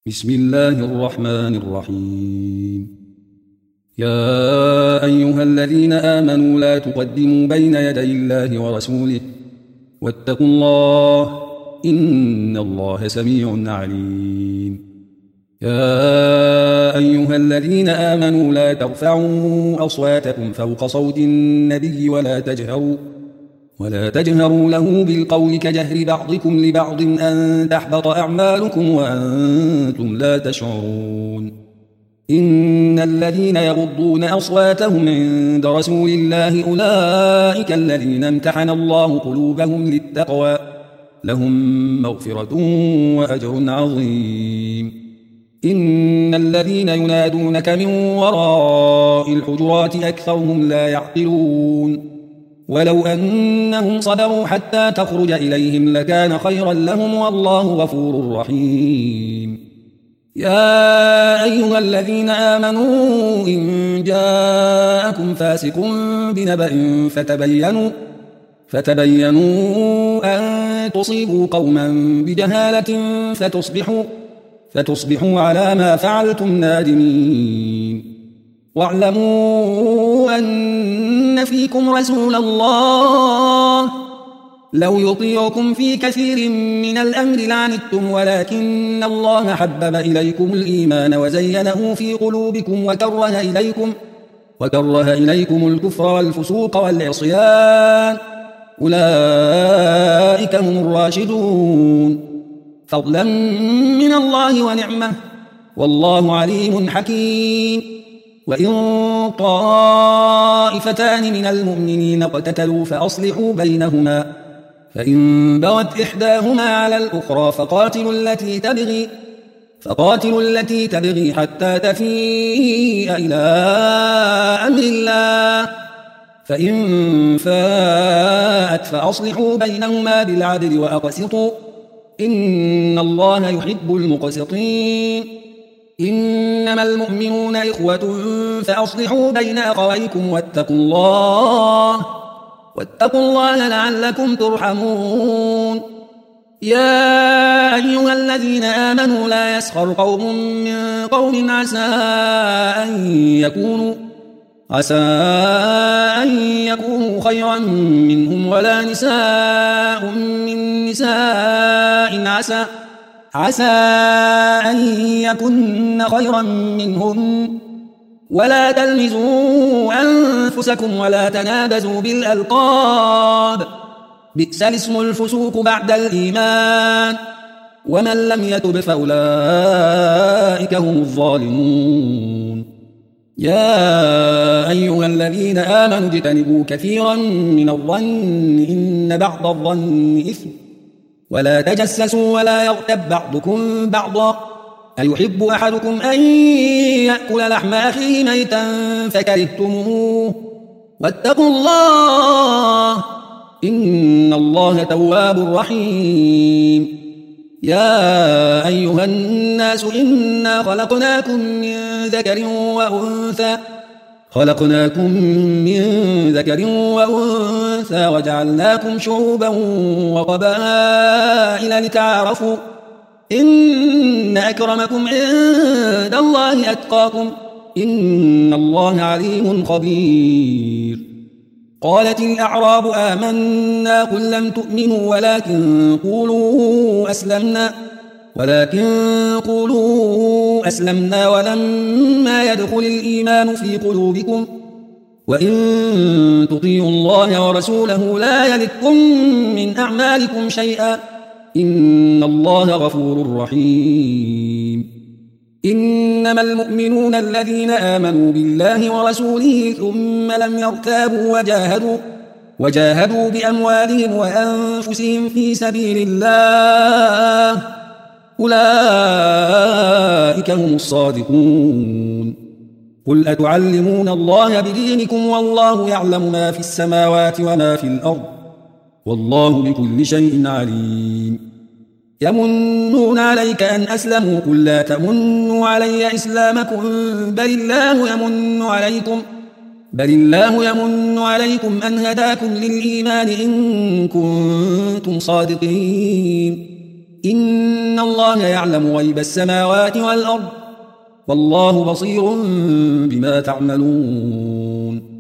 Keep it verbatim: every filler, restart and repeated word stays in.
بسم الله الرحمن الرحيم. يا أيها الذين آمنوا لا تقدموا بين يدي الله ورسوله واتقوا الله إن الله سميع عليم. يا أيها الذين آمنوا لا ترفعوا أصواتكم فوق صوت النبي ولا تجهروا ولا تجهروا له بالقول كجهر بعضكم لبعض أن تحبط أعمالكم وأنتم لا تشعرون. إن الذين يغضون أصواتهم عند رسول الله أولئك الذين امتحن الله قلوبهم للتقوى لهم مغفرة وأجر عظيم. إن الذين ينادونك من وراء الحجرات أكثرهم لا يعقلون. ولو أنهم صبروا حتى تخرج إليهم لكان خيرا لهم والله غفور رحيم. يا أيها الذين آمنوا إن جاءكم فاسق بنبأ فتبينوا فتبينوا أن تصيبوا قوما بجهالة فتصبحوا فتصبحوا على ما فعلتم نادمين. واعلموا أن فيكم رسول الله لو يطيعكم في كثير من الأمر لعنتم ولكن الله حبب إليكم الإيمان وزينه في قلوبكم وكره إليكم, وكره إليكم الكفر والفسوق والعصيان أولئك هم الراشدون فضلا من الله ونعمه والله عليم حكيم. وإن طائفتان من المؤمنين اقتتلوا فأصلحوا بينهما فإن بغت إحداهما على الأخرى فقاتلوا التي تبغي فقاتلوا التي تبغي حتى تفيء إلى أمر الله فإن فاءت فأصلحوا بينهما بالعدل وأقسطوا إن الله يحب المقسطين. إنما المؤمنون إخوة فأصلحوا بين أخويكم واتقوا الله واتقوا الله لعلكم ترحمون. يا أيها الذين آمنوا لا يسخر قوم من قوم عسى أن يكونوا عسى أن يكونوا خيرا منهم ولا نساء من نساء عسى عسى أن يكن خيرا منهم ولا تلمزوا أنفسكم ولا تنابزوا بالألقاب بئس الاسم الفسوق بعد الإيمان ومن لم يتب فأولئك هم الظالمون. يا أيها الذين آمنوا اجتنبوا كثيرا من الظن إن بعض الظن إثم ولا تجسسوا ولا يغتب بعضكم بعضا أيحب أحدكم أن يأكل لحم أخيه ميتا فكرهتموه واتقوا الله إن الله تواب رحيم. يا أيها الناس إنا خلقناكم من ذكر وأنثى خلقناكم من ذكر وأنثى وجعلناكم شعوبا وقبائل لتعارفوا إن أكرمكم عند الله أتقاكم إن الله عليم خبير. قالت الأعراب آمنا قل لم تؤمنوا ولكن قولوا أسلمنا ولكن قولوا أسلمنا ولما يدخل الإيمان في قلوبكم وإن تطيعوا الله ورسوله لا يلتكم من أعمالكم شيئا إن الله غفور رحيم. إنما المؤمنون الذين آمنوا بالله ورسوله ثم لم يرتابوا وجاهدوا وجاهدوا بأموالهم وأنفسهم في سبيل الله أولئك هم الصادقون. قل أتعلمون الله بدينكم والله يعلم ما في السماوات وما في الأرض والله بكل شيء عليم. يمنون عليك أن أسلموا قل لا تمنوا علي إسلامكم بل الله يمن عليكم بل الله يمن عليكم أن هداكم للإيمان إن كنتم صادقين. إن الله يعلم غيب السماوات والأرض والله بصير بما تعملون